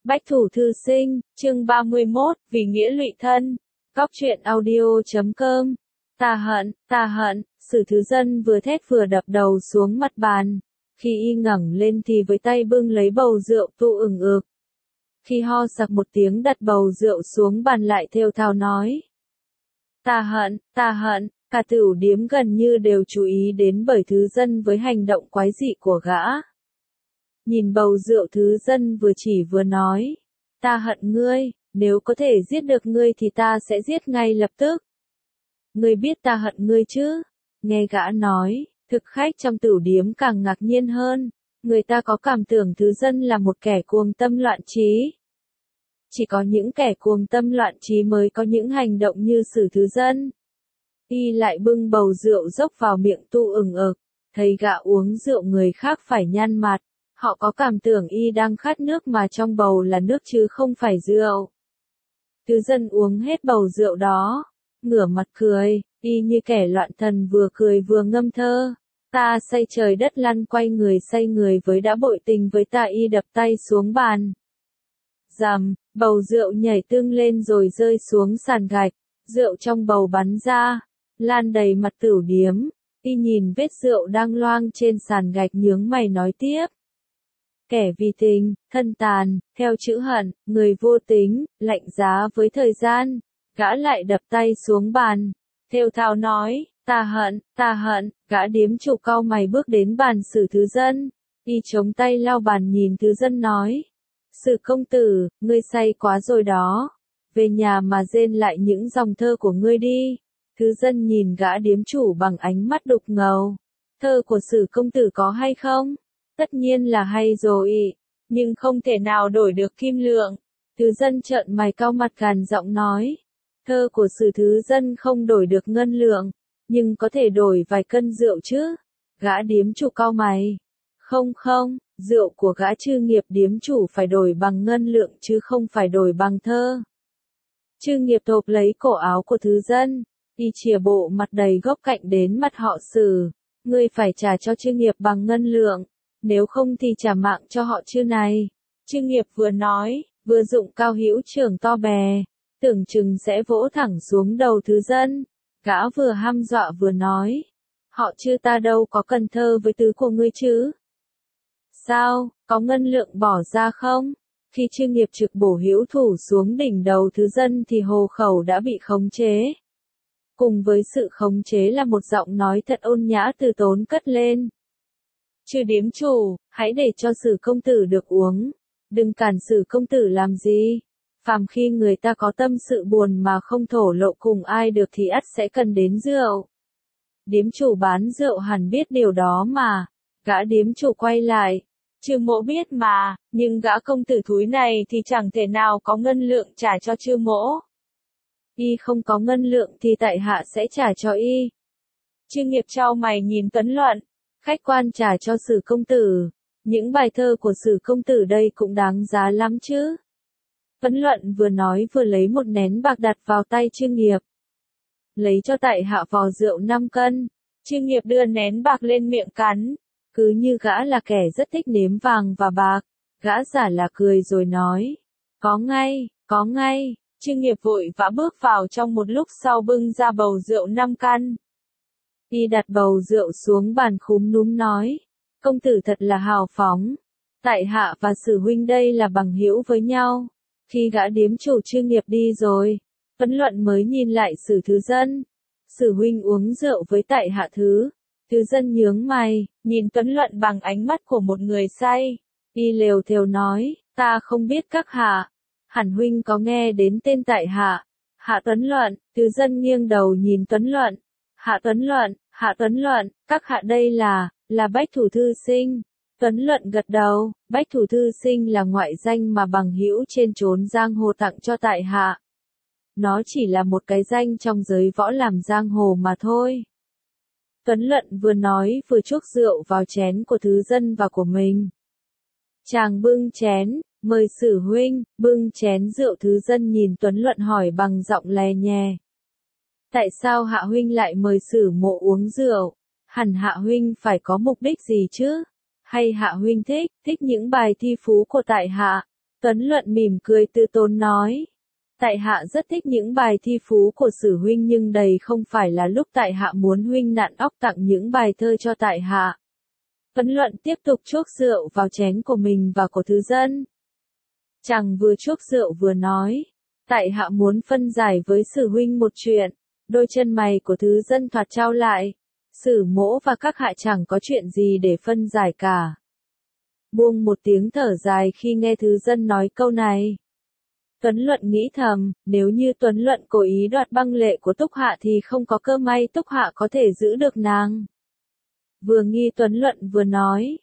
Bách thủ thư sinh, chương 31, vì nghĩa lụy thân. Góc truyện audio.com. Ta hận, Sử Thứ Dân vừa thét vừa đập đầu xuống mặt bàn. Khi y ngẩng lên thì với tay bưng lấy bầu rượu tu ửng ực. Khi ho sặc một tiếng đặt bầu rượu xuống bàn lại thều thào nói. Ta hận, cả tửu điếm gần như đều chú ý đến bởi Thứ Dân với hành động quái dị của gã. Nhìn bầu rượu Thứ Dân vừa chỉ vừa nói. Ta hận ngươi, nếu có thể giết được ngươi thì ta sẽ giết ngay lập tức. Ngươi biết ta hận ngươi chứ? Nghe gã nói, thực khách trong tửu điếm càng ngạc nhiên hơn. Người ta có cảm tưởng Thứ Dân là một kẻ cuồng tâm loạn trí. Chỉ có những kẻ cuồng tâm loạn trí mới có những hành động như Sử Thứ Dân. Y lại bưng bầu rượu dốc vào miệng tu ửng ực, thấy gã uống rượu người khác phải nhăn mặt. Họ có cảm tưởng y đang khát nước mà trong bầu là nước chứ không phải rượu. Thứ Dân uống hết bầu rượu đó, ngửa mặt cười, y như kẻ loạn thần vừa cười vừa ngâm thơ. Ta say trời đất lăn quay người say người với đã bội tình với ta, y đập tay xuống bàn. Rầm, bầu rượu nhảy tưng lên rồi rơi xuống sàn gạch, rượu trong bầu bắn ra, lan đầy mặt tửu điếm. Y nhìn vết rượu đang loang trên sàn gạch nhướng mày nói tiếp. Kẻ vì tình, thân tàn, theo chữ hận, người vô tính, lạnh giá với thời gian, gã lại đập tay xuống bàn, thều thào nói, ta hận, gã điếm chủ cau mày bước đến bàn Sử Thứ Dân, y chống tay lau bàn nhìn Thứ Dân nói, Sử công tử, ngươi say quá rồi đó, về nhà mà rên lại những dòng thơ của ngươi đi. Thứ Dân nhìn gã điếm chủ bằng ánh mắt đục ngầu, thơ của Sử công tử có hay không? Tất nhiên là hay rồi, nhưng không thể nào đổi được kim lượng. Thứ Dân trợn mày cau mặt gằn giọng nói. Thơ của Sử Thứ Dân không đổi được ngân lượng, nhưng có thể đổi vài cân rượu chứ. Gã điếm chủ cau mày. Không, rượu của gã Chư Nghiệp điếm chủ phải đổi bằng ngân lượng chứ không phải đổi bằng thơ. Chư Nghiệp thộp lấy cổ áo của Thứ Dân, y chìa bộ mặt đầy gốc cạnh đến mặt họ Sử. Ngươi phải trả cho Chư Nghiệp bằng ngân lượng. Nếu không thì trả mạng cho họ Chư này. Chư Nghiệp vừa nói, vừa dụng cao hữu trưởng to bè, tưởng chừng sẽ vỗ thẳng xuống đầu Thứ Dân. Gã vừa hăm dọa vừa nói, họ Chư ta đâu có cần thơ với tứ của ngươi chứ? Sao, có ngân lượng bỏ ra không? Khi Chư Nghiệp trực bổ hữu thủ xuống đỉnh đầu Thứ Dân thì hồ khẩu đã bị khống chế. Cùng với sự khống chế là một giọng nói thật ôn nhã từ tốn cất lên. Chư điếm chủ, hãy để cho Sử công tử được uống, đừng cản Sử công tử làm gì. Phàm khi người ta có tâm sự buồn mà không thổ lộ cùng ai được thì ắt sẽ cần đến rượu. Điếm chủ bán rượu hẳn biết điều đó mà. Gã điếm chủ quay lại. Chư mỗ biết mà, nhưng gã công tử thúi này thì chẳng thể nào có ngân lượng trả cho chư mỗ. Y không có ngân lượng thì tại hạ sẽ trả cho y. Chư Nghiệp chau mày nhìn Tuấn Luận. Khách quan trả cho Sử công tử. Những bài thơ của Sử công tử đây cũng đáng giá lắm chứ. Tuấn Luận vừa nói vừa lấy một nén bạc đặt vào tay Chư Nghiệp. Lấy cho tại hạ vò rượu 5 cân. Chư Nghiệp đưa nén bạc lên miệng cắn. Cứ như gã là kẻ rất thích nếm vàng và bạc. Gã giả là cười rồi nói. Có ngay. Chư Nghiệp vội vã bước vào trong một lúc sau bưng ra bầu rượu 5 căn. Y đặt bầu rượu xuống bàn khúm núm nói. Công tử thật là hào phóng. Tại hạ và Sử huynh đây là bằng hữu với nhau. Khi gã điếm chủ Chư Nghiệp đi rồi, Tuấn Luận mới nhìn lại Sử Thứ Dân. Sử huynh uống rượu với tại hạ Thứ Dân nhướng mày, nhìn Tuấn Luận bằng ánh mắt của một người say. Y lều thều nói, ta không biết các hạ. Hẳn huynh có nghe đến tên tại hạ. Hạ Tuấn Luận. Thứ Dân nghiêng đầu nhìn Tuấn Luận. Hạ Tuấn Luận, các hạ đây là Bách thủ thư sinh. Tuấn Luận gật đầu, Bách thủ thư sinh là ngoại danh mà bằng hữu trên chốn giang hồ tặng cho tại hạ. Nó chỉ là một cái danh trong giới võ làm giang hồ mà thôi. Tuấn Luận vừa nói vừa chuốc rượu vào chén của Thứ Dân và của mình. Chàng bưng chén, mời Sử huynh, bưng chén rượu. Thứ Dân nhìn Tuấn Luận hỏi bằng giọng lè nhè. Tại sao hạ huynh lại mời Sử mộ uống rượu? Hẳn hạ huynh phải có mục đích gì chứ? Hay hạ huynh thích những bài thi phú của tại hạ? Tuấn Luận mỉm cười từ tốn nói. Tại hạ rất thích những bài thi phú của Sử huynh nhưng đây không phải là lúc tại hạ muốn huynh nặn óc tặng những bài thơ cho tại hạ. Tuấn Luận tiếp tục chuốc rượu vào chén của mình và của Thứ Dân. Chàng vừa chuốc rượu vừa nói, tại hạ muốn phân giải với Sử huynh một chuyện. Đôi chân mày của Thứ Dân thoạt trao lại. Sử mỗ và các hạ chẳng có chuyện gì để phân giải cả. Buông một tiếng thở dài khi nghe Thứ Dân nói câu này. Tuấn Luận nghĩ thầm, nếu như Tuấn Luận cố ý đoạt băng lệ của Túc Hạ thì không có cơ may Túc Hạ có thể giữ được nàng. Vừa nghi Tuấn Luận vừa nói,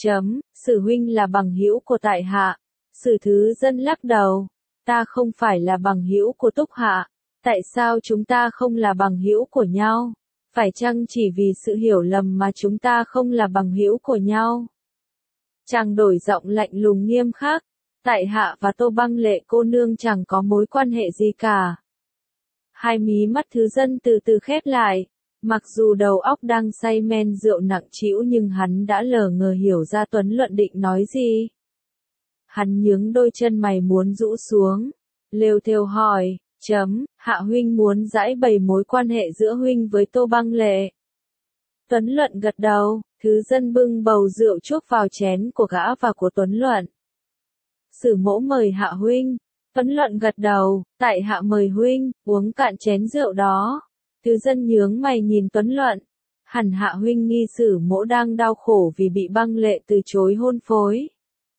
Sử huynh là bằng hữu của tại hạ. Sử Thứ Dân lắc đầu, ta không phải là bằng hữu của Túc Hạ, tại sao chúng ta không là bằng hữu của nhau? Phải chăng chỉ vì sự hiểu lầm mà chúng ta không là bằng hữu của nhau? Chàng đổi giọng lạnh lùng nghiêm khắc, tại hạ và Tô Băng Lệ cô nương chẳng có mối quan hệ gì cả. Hai mí mắt Thứ Dân từ từ khép lại, mặc dù đầu óc đang say men rượu nặng trĩu nhưng hắn đã lờ ngờ hiểu ra Tuấn Luận định nói gì. Hắn nhướng đôi chân mày muốn rũ xuống, lêu thêu hỏi, hạ huynh muốn giải bày mối quan hệ giữa huynh với Tô Băng Lệ. Tuấn Luận gật đầu, Thứ Dân bưng bầu rượu chuốc vào chén của gã và của Tuấn Luận. Sử mỗ mời hạ huynh. Tuấn Luận gật đầu, tại hạ mời huynh, uống cạn chén rượu đó. Thứ Dân nhướng mày nhìn Tuấn Luận. Hẳn hạ huynh nghi Sử mỗ đang đau khổ vì bị Băng Lệ từ chối hôn phối.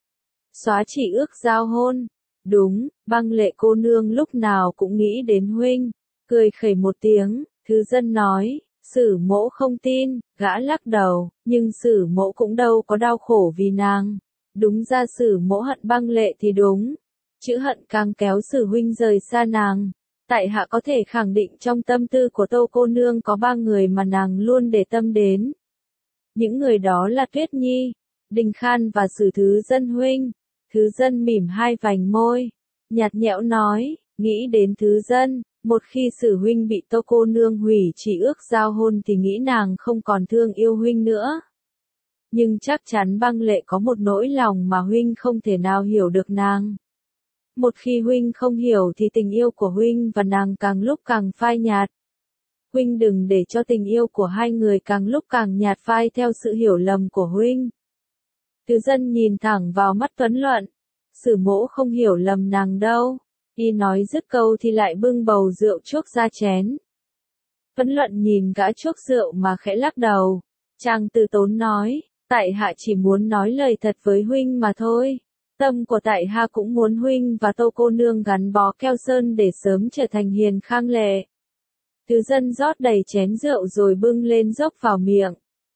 Xóa chỉ ước giao hôn. Đúng, Băng Lệ cô nương lúc nào cũng nghĩ đến huynh. Cười khẩy một tiếng, Thứ Dân nói, Sử mỗ không tin, gã lắc đầu, nhưng Sử mỗ cũng đâu có đau khổ vì nàng. Đúng ra Sử mỗ hận Băng Lệ thì đúng. Chữ hận càng kéo Sử huynh rời xa nàng. Tại hạ có thể khẳng định trong tâm tư của Tô cô nương có 3 người mà nàng luôn để tâm đến. Những người đó là Tuyết Nhi, Đình Khan và Sử Thứ Dân huynh. Thứ Dân mỉm hai vành môi, nhạt nhẽo nói, nghĩ đến Thứ Dân, một khi Sử huynh bị Tô cô nương hủy chỉ ước giao hôn thì nghĩ nàng không còn thương yêu huynh nữa. Nhưng chắc chắn Băng Lệ có một nỗi lòng mà huynh không thể nào hiểu được nàng. Một khi huynh không hiểu thì tình yêu của huynh và nàng càng lúc càng phai nhạt. Huynh đừng để cho tình yêu của hai người càng lúc càng nhạt phai theo sự hiểu lầm của huynh. Thứ Dân nhìn thẳng vào mắt Tuấn Luận. Sử mỗ không hiểu lầm nàng đâu. Y nói dứt câu thì lại bưng bầu rượu chuốc ra chén. Tuấn Luận nhìn gã chuốc rượu mà khẽ lắc đầu. Chàng từ tốn nói, tại hạ chỉ muốn nói lời thật với huynh mà thôi. Tâm của tại hạ cũng muốn huynh và Tô cô nương gắn bó keo sơn để sớm trở thành hiền khang lệ. Thứ Dân rót đầy chén rượu rồi bưng lên dốc vào miệng.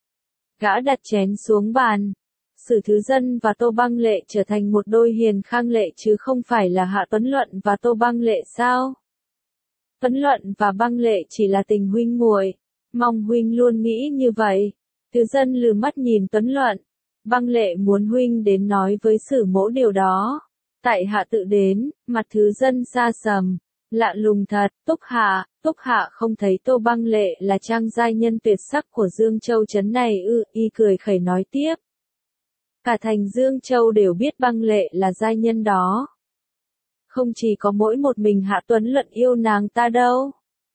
Gã đặt chén xuống bàn. Sử Thứ Dân và Tô Băng Lệ trở thành một đôi hiền khang lệ chứ không phải là Hạ Tuấn Luận và Tô Băng Lệ sao? Tuấn Luận và Băng Lệ chỉ là tình huynh muội, mong huynh luôn nghĩ như vậy. Thứ Dân lừ mắt nhìn Tuấn Luận. Băng Lệ muốn huynh đến nói với Sử mỗ điều đó. Tại hạ tự đến, mặt Thứ Dân xa sầm. Lạ lùng thật, Túc Hạ không thấy Tô Băng Lệ là trang giai nhân tuyệt sắc của Dương Châu trấn này ư? Y cười khẩy nói tiếp. Cả thành Dương Châu đều biết Băng Lệ là giai nhân đó. Không chỉ có mỗi một mình Hạ Tuấn Luận yêu nàng ta đâu.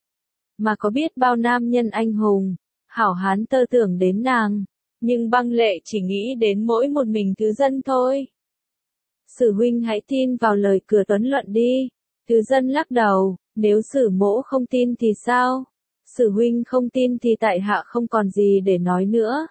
Mà có biết bao nam nhân anh hùng, hảo hán tơ tưởng đến nàng. Nhưng Băng Lệ chỉ nghĩ đến mỗi một mình Thứ Dân thôi. Sử huynh hãy tin vào lời của Tuấn Luận đi. Thứ Dân lắc đầu, nếu Sử mỗ không tin thì sao? Sử huynh không tin thì tại hạ không còn gì để nói nữa.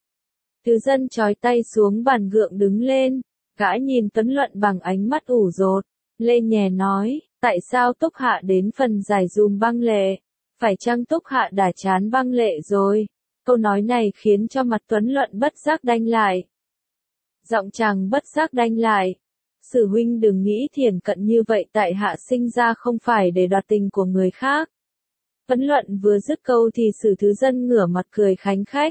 Thứ Dân chói tay xuống bàn gượng đứng lên, gã nhìn Tuấn Luận bằng ánh mắt ủ dột, lên nhè nói, tại sao Túc Hạ đến phần giải dùm Băng Lệ? Phải chăng Túc Hạ đã chán Băng Lệ rồi? Câu nói này khiến cho mặt Tuấn Luận bất giác đanh lại. Giọng chàng bất giác đanh lại. Sử huynh đừng nghĩ thiển cận như vậy, tại hạ sinh ra không phải để đoạt tình của người khác. Tuấn Luận vừa dứt câu thì Sử Thứ Dân ngửa mặt cười khánh khách.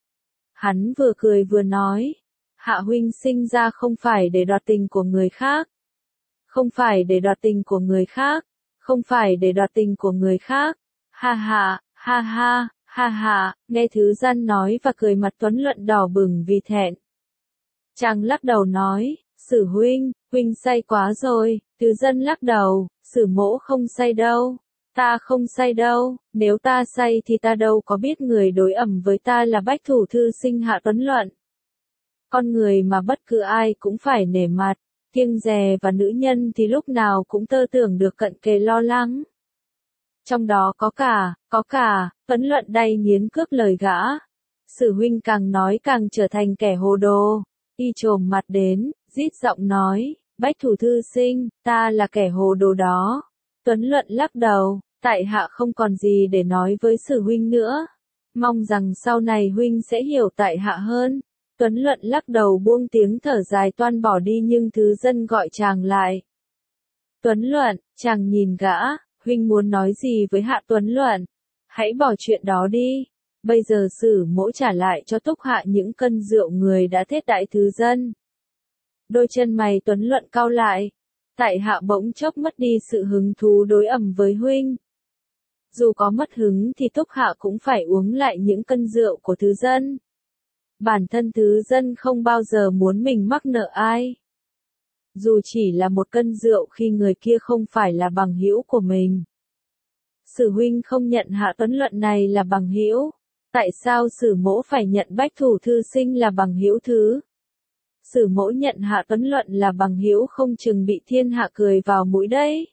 Hắn vừa cười vừa nói, hạ huynh sinh ra không phải để đoạt tình của người khác. Không phải để đoạt tình của người khác. Không phải để đoạt tình của người khác. Ha ha, ha ha, ha ha, nghe Thứ Dân nói và cười mặt Tuấn Luận đỏ bừng vì thẹn. Chàng lắc đầu nói, Sử huynh, huynh say quá rồi, Từ Dân lắc đầu, Sử mỗ không say đâu. Ta không say đâu, nếu ta say thì ta đâu có biết người đối ẩm với ta là Bách Thủ Thư Sinh Hạ Tuấn Luận. Con người mà bất cứ ai cũng phải nể mặt, kiêng dè và nữ nhân thì lúc nào cũng tơ tưởng được cận kề lo lắng. Trong đó có cả, Tuấn Luận đay nghiến cướp lời gã. Sử huynh càng nói càng trở thành kẻ hồ đồ. Y chồm mặt đến, rít giọng nói, Bách Thủ Thư Sinh, ta là kẻ hồ đồ đó. Tuấn Luận lắc đầu, tại hạ không còn gì để nói với Sử huynh nữa. Mong rằng sau này huynh sẽ hiểu tại hạ hơn. Tuấn Luận lắc đầu buông tiếng thở dài toan bỏ đi nhưng Thứ Dân gọi chàng lại. Tuấn Luận, chàng nhìn gã, huynh muốn nói gì với Hạ Tuấn Luận? Hãy bỏ chuyện đó đi. Bây giờ Sử mỗ trả lại cho Túc Hạ những cân rượu người đã thết đại Thứ Dân. Đôi chân mày Tuấn Luận cau lại. Tại hạ bỗng chốc mất đi sự hứng thú đối ẩm với huynh. Dù có mất hứng thì Túc Hạ cũng phải uống lại những cân rượu của Thứ Dân. Bản thân Thứ Dân không bao giờ muốn mình mắc nợ ai. Dù chỉ là một cân rượu khi người kia không phải là bằng hữu của mình. Sử huynh không nhận Hạ Tuấn Luận này là bằng hữu. Tại sao Sử mỗ phải nhận Bách Thủ Thư Sinh là bằng hữu thứ? Sử mỗ nhận Hạ Tuấn Luận là bằng hữu không chừng bị thiên hạ cười vào mũi đấy.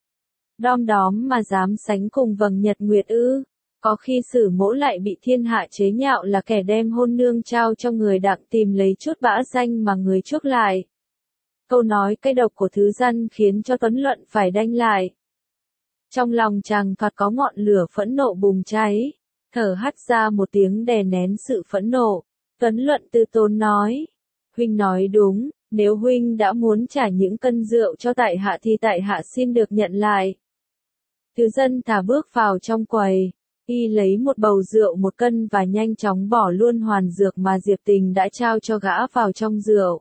Đom đóm mà dám sánh cùng vầng nhật nguyệt ư? Có khi Sử mỗ lại bị thiên hạ chế nhạo là kẻ đem hôn nương trao cho người đặng tìm lấy chút bã danh mà người chuốc lại. Câu nói cay độc của Thứ Dân khiến cho Tuấn Luận phải đanh lại. Trong lòng chàng thoạt có ngọn lửa phẫn nộ bùng cháy, thở hắt ra một tiếng đè nén sự phẫn nộ. Tuấn Luận từ tốn nói, huynh nói đúng, nếu huynh đã muốn trả những cân rượu cho tại hạ thì tại hạ xin được nhận lại. Thứ Dân thả bước vào trong quầy, y lấy một bầu rượu 1 cân và nhanh chóng bỏ luôn hoàn dược mà Diệp Tình đã trao cho gã vào trong rượu.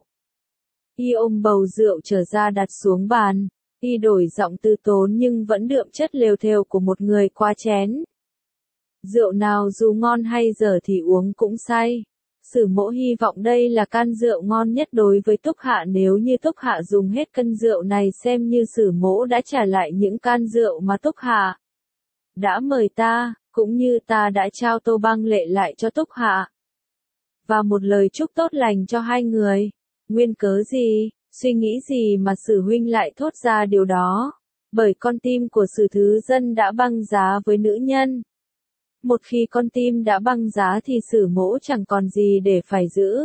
Y ôm bầu rượu trở ra đặt xuống bàn, y đổi giọng từ tốn nhưng vẫn đượm chất lều thều của một người qua chén. Rượu nào dù ngon hay dở thì uống cũng say. Sử mỗ hy vọng đây là can rượu ngon nhất đối với Túc Hạ, nếu như Túc Hạ dùng hết cân rượu này xem như Sử mỗ đã trả lại những can rượu mà Túc Hạ đã mời ta, cũng như ta đã trao Tô Băng Lệ lại cho Túc Hạ. Và một lời chúc tốt lành cho hai người. Nguyên cớ gì, suy nghĩ gì mà Sử huynh lại thốt ra điều đó? Bởi con tim của Sử Thứ Dân đã băng giá với nữ nhân. Một khi con tim đã băng giá thì Sử mỗ chẳng còn gì để phải giữ.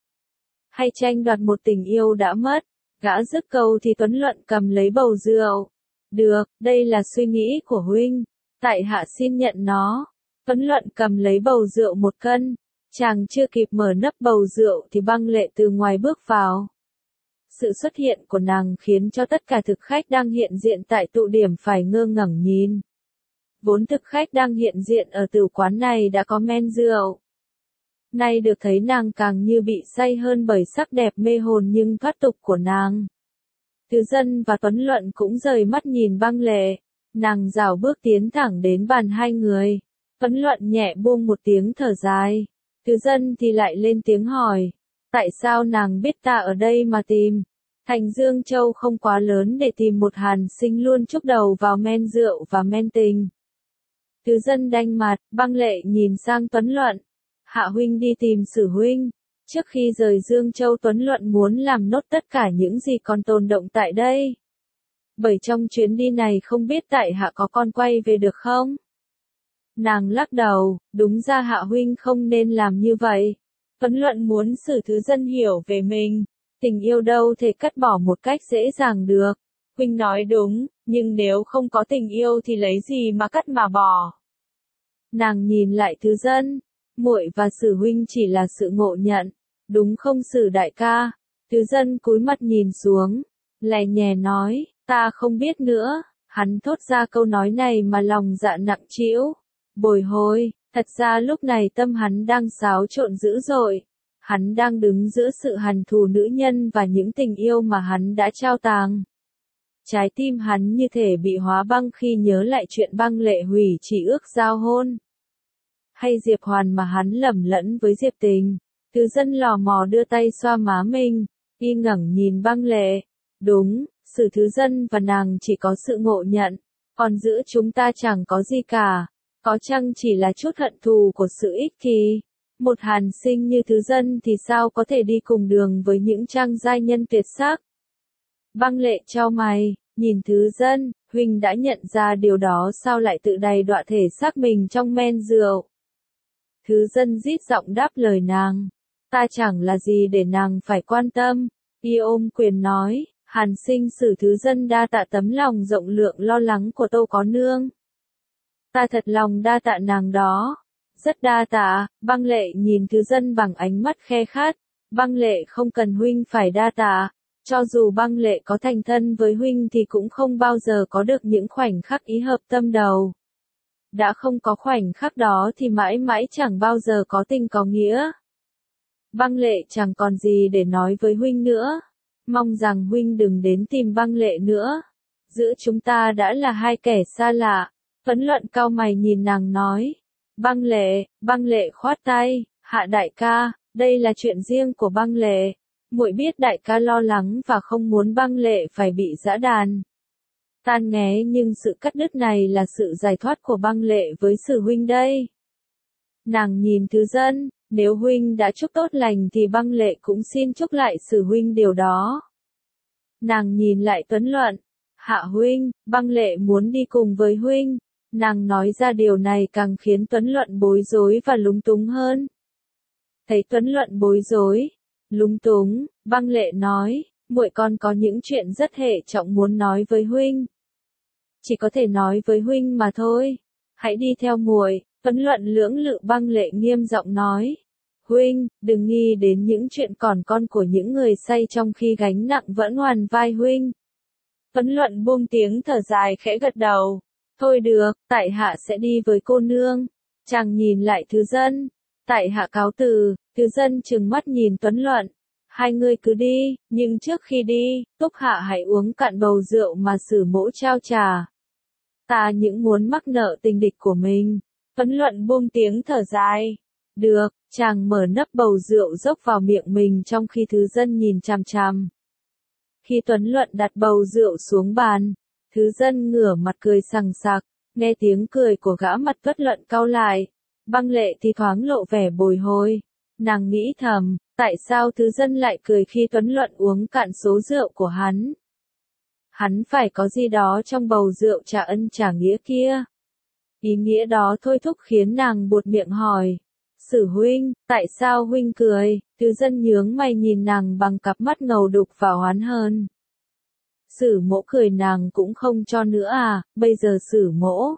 Hay tranh đoạt một tình yêu đã mất. Gã dứt câu thì Tuấn Luận cầm lấy bầu rượu. Được, đây là suy nghĩ của huynh. Tại hạ xin nhận nó. Tuấn Luận cầm lấy bầu rượu 1 cân. Chàng chưa kịp mở nắp bầu rượu thì Băng Lệ từ ngoài bước vào. Sự xuất hiện của nàng khiến cho tất cả thực khách đang hiện diện tại tụ điểm phải ngơ ngẩn nhìn. Vốn thực khách đang hiện diện ở tử quán này đã có men rượu. Nay được thấy nàng càng như bị say hơn bởi sắc đẹp mê hồn nhưng thoát tục của nàng. Thứ Dân và Tuấn Luận cũng rời mắt nhìn Băng Lệ. Nàng rảo bước tiến thẳng đến bàn hai người. Tuấn Luận nhẹ buông một tiếng thở dài. Thứ Dân thì lại lên tiếng hỏi. Tại sao nàng biết ta ở đây mà tìm? Thành Dương Châu không quá lớn để tìm một hàn sinh luôn chúc đầu vào men rượu và men tình. Thứ Dân đanh mặt, Băng Lệ nhìn sang Tuấn Luận. Hạ huynh đi tìm Sử huynh. Trước khi rời Dương Châu Tuấn Luận muốn làm nốt tất cả những gì còn tồn động tại đây. Bởi trong chuyến đi này không biết tại hạ có con quay về được không? Nàng lắc đầu, đúng ra Hạ huynh không nên làm như vậy. Tuấn Luận muốn Sử Thứ Dân hiểu về mình. Tình yêu đâu thể cắt bỏ một cách dễ dàng được. Huynh nói đúng, nhưng nếu không có tình yêu thì lấy gì mà cắt mà bỏ. Nàng nhìn lại Thứ Dân. Muội và Sử huynh chỉ là sự ngộ nhận. Đúng không Sử đại ca? Thứ Dân cúi mặt nhìn xuống. Lè nhè nói, ta không biết nữa. Hắn thốt ra câu nói này mà lòng dạ nặng trĩu. Bồi hồi, thật ra lúc này tâm hắn đang xáo trộn dữ dội. Hắn đang đứng giữa sự hằn thù nữ nhân và những tình yêu mà hắn đã trao tàng. Trái tim hắn như thể bị hóa băng khi nhớ lại chuyện Băng Lệ hủy chỉ ước giao hôn. Hay Diệp Hoàn mà hắn lầm lẫn với Diệp Tình. Thứ Dân lò mò đưa tay xoa má mình. Y ngẩng nhìn Băng Lệ. Đúng, Sử Thứ Dân và nàng chỉ có sự ngộ nhận, còn giữa chúng ta chẳng có gì cả. Có chăng chỉ là chút hận thù của sự ích kỷ. Một hàn sinh như Thứ Dân thì sao có thể đi cùng đường với những trang giai nhân tuyệt sắc. Băng Lệ chau mày, nhìn Thứ Dân, huynh đã nhận ra điều đó sao lại tự đầy đọa thể xác mình trong men rượu. Thứ Dân rít giọng đáp lời nàng. Ta chẳng là gì để nàng phải quan tâm. Y ôm quyền nói, hàn sinh Sử Thứ Dân đa tạ tấm lòng rộng lượng lo lắng của Tô Có Nương. Ta thật lòng đa tạ nàng đó. Rất đa tạ. Băng Lệ nhìn Thứ Dân bằng ánh mắt khe khát. Băng Lệ không cần huynh phải đa tạ. Cho dù Băng Lệ có thành thân với huynh thì cũng không bao giờ có được những khoảnh khắc ý hợp tâm đầu. Đã không có khoảnh khắc đó thì mãi mãi chẳng bao giờ có tình có nghĩa. Băng Lệ chẳng còn gì để nói với huynh nữa. Mong rằng huynh đừng đến tìm Băng Lệ nữa. Giữa chúng ta đã là hai kẻ xa lạ. Tuấn Luận cau mày nhìn nàng nói. Băng Lệ khoát tay, Hạ đại ca, đây là chuyện riêng của Băng Lệ. Muội biết đại ca lo lắng và không muốn Băng Lệ phải bị giã đàn. Tan nghé nhưng sự cắt đứt này là sự giải thoát của Băng Lệ với Sử huynh đây. Nàng nhìn Thứ Dân, nếu huynh đã chúc tốt lành thì Băng Lệ cũng xin chúc lại Sử huynh điều đó. Nàng nhìn lại Tuấn Luận, Hạ huynh, Băng Lệ muốn đi cùng với huynh. Nàng nói ra điều này càng khiến Tuấn Luận bối rối và lúng túng hơn. Thấy Tuấn Luận bối rối, lúng túng, Băng Lệ nói, muội con có những chuyện rất hệ trọng muốn nói với huynh. Chỉ có thể nói với huynh mà thôi. Hãy đi theo muội. Tuấn Luận lưỡng lự. Băng Lệ nghiêm giọng nói. Huynh, đừng nghĩ đến những chuyện còn con của những người say trong khi gánh nặng vẫn hoàn vai huynh. Tuấn Luận buông tiếng thở dài khẽ gật đầu. Thôi được, tại hạ sẽ đi với cô nương. Chàng nhìn lại Thứ Dân. Tại hạ cáo từ. Thứ Dân trừng mắt nhìn Tuấn Luận. Hai người cứ đi, nhưng trước khi đi, Túc Hạ hãy uống cạn bầu rượu mà Sử mỗ trao trà. Ta những muốn mắc nợ tình địch của mình. Tuấn Luận buông tiếng thở dài. Được, chàng mở nắp bầu rượu dốc vào miệng mình trong khi Thứ Dân nhìn chằm chằm. Khi Tuấn Luận đặt bầu rượu xuống bàn, Thứ Dân ngửa mặt cười sằng sặc, nghe tiếng cười của gã mặt Tuấn Luận cau lại. Băng Lệ thì thoáng lộ vẻ bồi hồi. Nàng nghĩ thầm, tại sao Thứ Dân lại cười khi Tuấn Luận uống cạn số rượu của hắn? Hắn phải có gì đó trong bầu rượu trả ân trả nghĩa kia. Ý nghĩa đó thôi thúc khiến nàng buột miệng hỏi. Sử huynh, tại sao huynh cười? Thứ Dân nhướng mày nhìn nàng bằng cặp mắt ngầu đục và oán hơn. Sử mỗ cười nàng cũng không cho nữa à, bây giờ Sử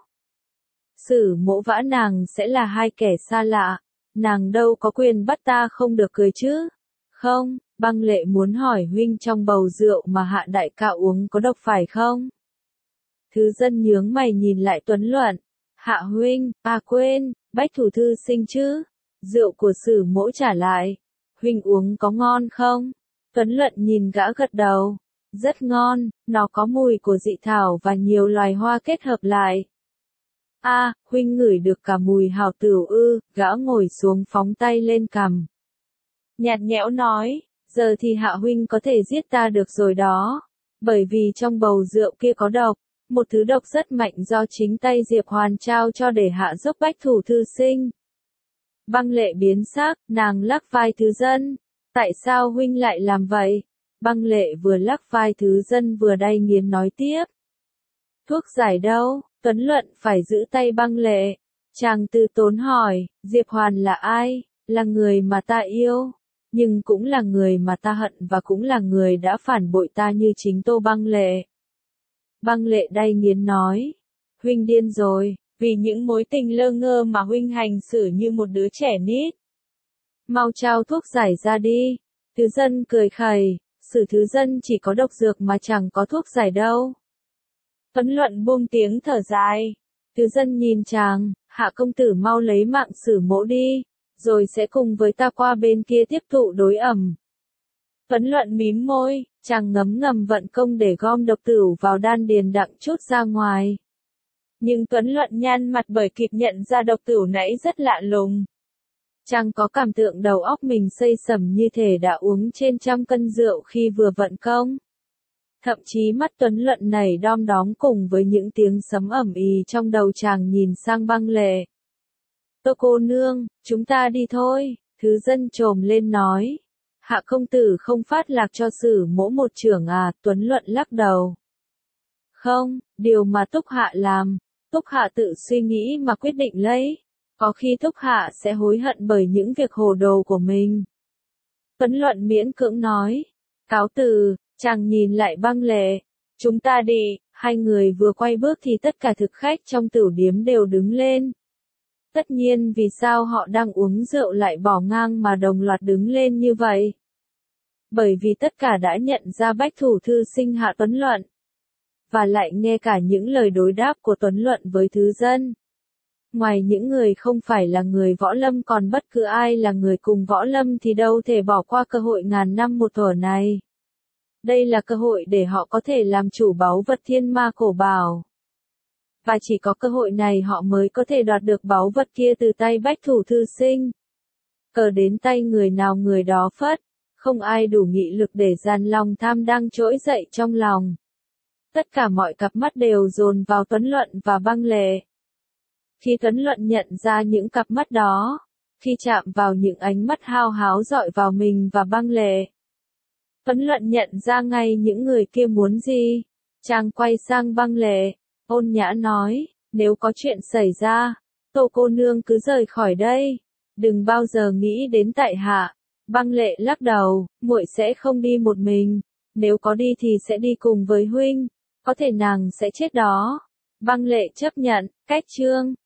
mỗ vã nàng sẽ là hai kẻ xa lạ. Nàng đâu có quyền bắt ta không được cười chứ? Không, Băng Lệ muốn hỏi huynh trong bầu rượu mà Hạ đại ca uống có độc phải không? Thứ Dân nhướng mày nhìn lại Tuấn Luận. Hạ huynh, quên, Bách Thủ thư sinh chứ? Rượu của Sử mỗ trả lại. Huynh uống có ngon không? Tuấn Luận nhìn gã gật đầu. Rất ngon, nó có mùi của dị thảo và nhiều loài hoa kết hợp lại. Huynh ngửi được cả mùi hào tửu ư? Gã ngồi xuống phóng tay lên cằm. Nhạt nhẽo nói, giờ thì Hạ huynh có thể giết ta được rồi đó. Bởi vì trong bầu rượu kia có độc, một thứ độc rất mạnh do chính tay Diệp Hoàn trao cho để hạ giúp Bách Thủ thư sinh. Băng Lệ biến sắc, nàng lắc vai Thứ Dân. Tại sao huynh lại làm vậy? Băng Lệ vừa lắc vai Thứ Dân vừa đay nghiến nói tiếp. Thuốc giải đâu? Tuấn Luận phải giữ tay Băng Lệ. Chàng từ tốn hỏi, Diệp Hoàn là ai? Là người mà ta yêu, nhưng cũng là người mà ta hận và cũng là người đã phản bội ta như chính Tô Băng Lệ. Băng Lệ đay nghiến nói, huynh điên rồi, vì những mối tình lơ ngơ mà huynh hành xử như một đứa trẻ nít. Mau trao thuốc giải ra đi. Thứ Dân cười khẩy, Sử Thứ Dân chỉ có độc dược mà chẳng có thuốc giải đâu. Tuấn Luận buông tiếng thở dài. Thứ Dân nhìn chàng, Hạ công tử mau lấy mạng Sử mỗ đi, rồi sẽ cùng với ta qua bên kia tiếp thụ đối ẩm. Tuấn Luận mím môi, chàng ngấm ngầm vận công để gom độc tửu vào đan điền đặng chút ra ngoài. Nhưng Tuấn Luận nhăn mặt bởi kịp nhận ra độc tửu nãy rất lạ lùng. Chàng có cảm tưởng đầu óc mình xây sẩm như thể đã uống trên trăm cân rượu khi vừa vận công. Thậm chí mắt Tuấn Luận này đom đóm cùng với những tiếng sấm ầm ĩ trong đầu chàng nhìn sang Băng Lệ. Tô cô nương, chúng ta đi thôi, thứ dân chồm lên nói. Hạ công tử không phát lạc cho Sử Mỗ một chưởng à, Tuấn Luận lắc đầu. Không, điều mà Túc Hạ làm, Túc Hạ tự suy nghĩ mà quyết định lấy. Có khi Túc Hạ sẽ hối hận bởi những việc hồ đồ của mình. Tuấn Luận miễn cưỡng nói. Cáo từ, chàng nhìn lại Băng Lệ. Chúng ta đi, hai người vừa quay bước thì tất cả thực khách trong tửu điếm đều đứng lên. Tất nhiên vì sao họ đang uống rượu lại bỏ ngang mà đồng loạt đứng lên như vậy? Bởi vì tất cả đã nhận ra Bách Thủ thư sinh Hạ Tuấn Luận. Và lại nghe cả những lời đối đáp của Tuấn Luận với thứ dân. Ngoài những người không phải là người võ lâm còn bất cứ ai là người cùng võ lâm thì đâu thể bỏ qua cơ hội ngàn năm một thuở này. Đây là cơ hội để họ có thể làm chủ báu vật thiên ma cổ bảo. Và chỉ có cơ hội này họ mới có thể đoạt được báu vật kia từ tay Bách Thủ thư sinh. Cờ đến tay người nào người đó phất, không ai đủ nghị lực để dàn lòng tham đang trỗi dậy trong lòng. Tất cả mọi cặp mắt đều dồn vào Tuấn Luận và Băng Lệ. Khi Tuấn Luận nhận ra những cặp mắt đó, khi chạm vào những ánh mắt hao háo dọi vào mình và Băng Lệ, Tuấn Luận nhận ra ngay những người kia muốn gì. Chàng quay sang Băng Lệ, ôn nhã nói, nếu có chuyện xảy ra, Tô cô nương cứ rời khỏi đây, đừng bao giờ nghĩ đến tại hạ. Băng Lệ lắc đầu, muội sẽ không đi một mình, nếu có đi thì sẽ đi cùng với huynh, có thể nàng sẽ chết đó. Băng Lệ chấp nhận, cách chương